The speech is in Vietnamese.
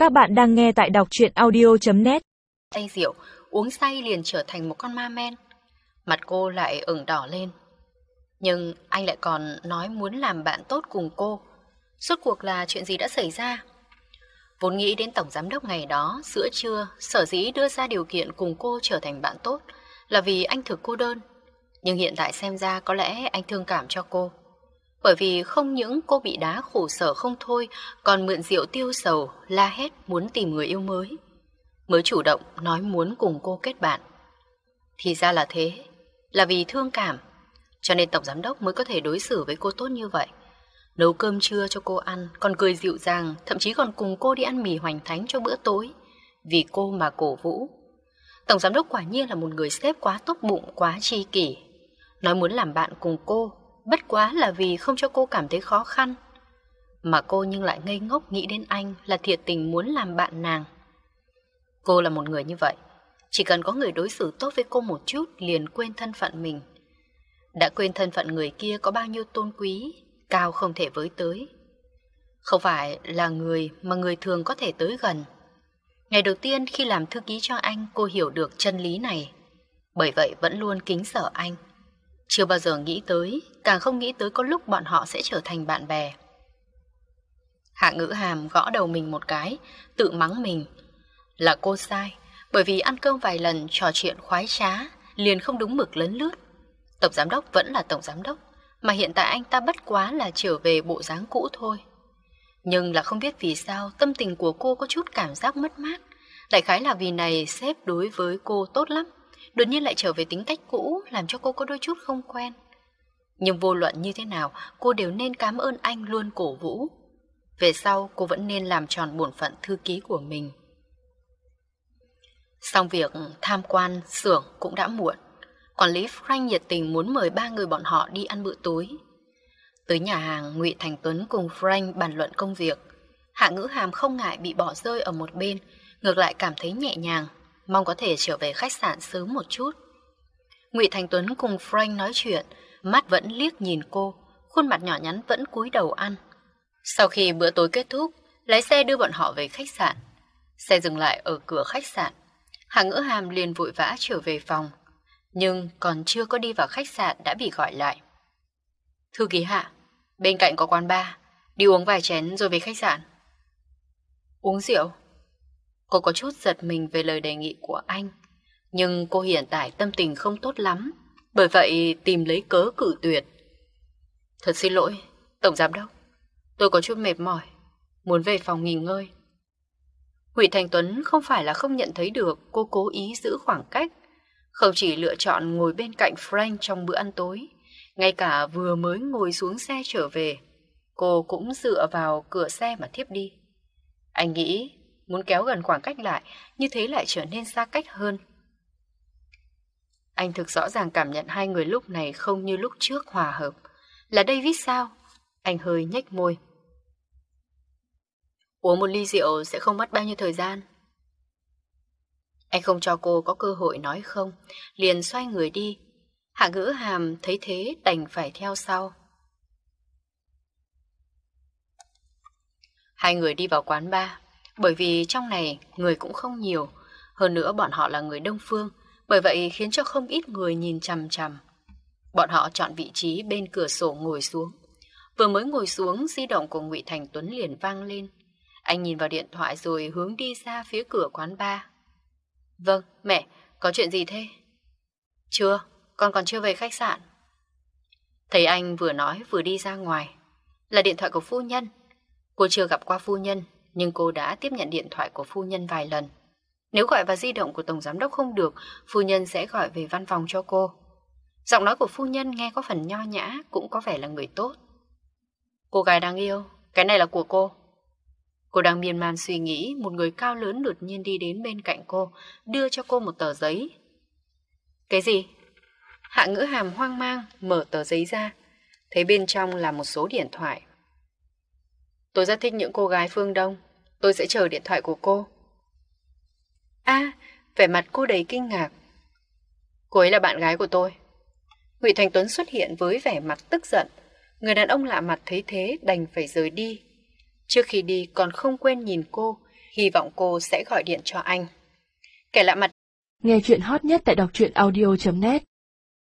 Các bạn đang nghe tại đọc truyện audio.net. Say rượu, uống say liền trở thành một con ma men. Mặt cô lại ửng đỏ lên. Nhưng anh lại còn nói muốn làm bạn tốt cùng cô. Rốt cuộc là chuyện gì đã xảy ra? Vốn nghĩ đến tổng giám đốc ngày đó, giữa trưa, sở dĩ đưa ra điều kiện cùng cô trở thành bạn tốt là vì anh thực cô đơn. Nhưng hiện tại xem ra có lẽ anh thương cảm cho cô. Bởi vì không những cô bị đá khổ sở không thôi, còn mượn rượu tiêu sầu, la hét muốn tìm người yêu mới chủ động nói muốn cùng cô kết bạn. Thì ra là thế, là vì thương cảm, cho nên tổng giám đốc mới có thể đối xử với cô tốt như vậy. Nấu cơm trưa cho cô ăn, còn cười dịu dàng, thậm chí còn cùng cô đi ăn mì hoành thánh cho bữa tối, vì cô mà cổ vũ. Tổng giám đốc quả nhiên là một người sếp quá tốt bụng, quá tri kỷ. Nói muốn làm bạn cùng cô, bất quá là vì không cho cô cảm thấy khó khăn. Mà cô nhưng lại ngây ngốc nghĩ đến anh là thiệt tình muốn làm bạn nàng. Cô là một người như vậy, chỉ cần có người đối xử tốt với cô một chút liền quên thân phận mình. Đã quên thân phận người kia có bao nhiêu tôn quý, cao không thể với tới. Không phải là người mà người thường có thể tới gần. Ngày đầu tiên khi làm thư ký cho anh, cô hiểu được chân lý này. Bởi vậy vẫn luôn kính sợ anh. Chưa bao giờ nghĩ tới, càng không nghĩ tới có lúc bọn họ sẽ trở thành bạn bè. Hạ Ngữ Hàm gõ đầu mình một cái, tự mắng mình. Là cô sai, bởi vì ăn cơm vài lần trò chuyện khoái trá, liền không đúng mực lấn lướt. Tổng giám đốc vẫn là tổng giám đốc, mà hiện tại anh ta bất quá là trở về bộ dáng cũ thôi. Nhưng là không biết vì sao tâm tình của cô có chút cảm giác mất mát. Đại khái là vì này sếp đối với cô tốt lắm, đột nhiên lại trở về tính cách cũ, làm cho cô có đôi chút không quen. Nhưng vô luận như thế nào, cô đều nên cảm ơn anh luôn cổ vũ. Về sau cô vẫn nên làm tròn bổn phận thư ký của mình. Xong việc tham quan xưởng cũng đã muộn. Quản lý Frank nhiệt tình muốn mời 3 người bọn họ đi ăn bữa tối. Tới nhà hàng, Ngụy Thành Tuấn cùng Frank bàn luận công việc. Hạ Ngữ Hàm không ngại bị bỏ rơi ở một bên, ngược lại cảm thấy nhẹ nhàng, mong có thể trở về khách sạn sớm một chút. Ngụy Thành Tuấn cùng Frank nói chuyện, mắt vẫn liếc nhìn cô, khuôn mặt nhỏ nhắn vẫn cúi đầu ăn. Sau khi bữa tối kết thúc, lái xe đưa bọn họ về khách sạn. Xe dừng lại ở cửa khách sạn. Hạ Ngữ Hàm liền vội vã trở về phòng, nhưng còn chưa có đi vào khách sạn đã bị gọi lại. Thư ký Hạ, bên cạnh có quán bar, đi uống vài chén rồi về khách sạn. Uống rượu? Cô có chút giật mình về lời đề nghị của anh, nhưng cô hiện tại tâm tình không tốt lắm, bởi vậy tìm lấy cớ cự tuyệt. Thật xin lỗi, tổng giám đốc, tôi có chút mệt mỏi, muốn về phòng nghỉ ngơi. Ngụy Thành Tuấn không phải là không nhận thấy được cô cố ý giữ khoảng cách, không chỉ lựa chọn ngồi bên cạnh Frank trong bữa ăn tối, ngay cả vừa mới ngồi xuống xe trở về, cô cũng dựa vào cửa xe mà thiếp đi. Anh nghĩ muốn kéo gần khoảng cách lại, như thế lại trở nên xa cách hơn. Anh thực rõ ràng cảm nhận hai người lúc này không như lúc trước hòa hợp. Là David sao? Anh hơi nhếch môi. Uống một ly rượu sẽ không mất bao nhiêu thời gian. Anh không cho cô có cơ hội nói không, liền xoay người đi. Hạ Ngữ Hàm thấy thế đành phải theo sau. Hai người đi vào quán bar, bởi vì trong này người cũng không nhiều, hơn nữa bọn họ là người Đông Phương, bởi vậy khiến cho không ít người nhìn chằm chằm. Bọn họ chọn vị trí bên cửa sổ ngồi xuống. Vừa mới ngồi xuống, di động của Ngụy Thành Tuấn liền vang lên. Anh nhìn vào điện thoại rồi hướng đi ra phía cửa quán bar. Vâng, mẹ, có chuyện gì thế? Chưa, con còn chưa về khách sạn. Thấy anh vừa nói vừa đi ra ngoài. Là điện thoại của phu nhân. Cô chưa gặp qua phu nhân, nhưng cô đã tiếp nhận điện thoại của phu nhân vài lần. Nếu gọi vào di động của tổng giám đốc không được, phu nhân sẽ gọi về văn phòng cho cô. Giọng nói của phu nhân nghe có phần nho nhã, cũng có vẻ là người tốt. Cô gái đáng yêu, cái này là của cô. Cô đang miên man suy nghĩ, một người cao lớn đột nhiên đi đến bên cạnh cô, đưa cho cô một tờ giấy. Cái gì? Hạ Ngữ Hàm hoang mang, mở tờ giấy ra, thấy bên trong là một số điện thoại. Tôi rất thích những cô gái phương Đông, tôi sẽ chờ điện thoại của cô. Vẻ mặt cô đầy kinh ngạc. Cô ấy là bạn gái của tôi. Ngụy Thành Tuấn xuất hiện với vẻ mặt tức giận. Người đàn ông lạ mặt thấy thế đành phải rời đi. Trước khi đi còn không quên nhìn cô, hy vọng cô sẽ gọi điện cho anh. Kể lại mặt. Nghe chuyện hot nhất tại đọc truyện audio.net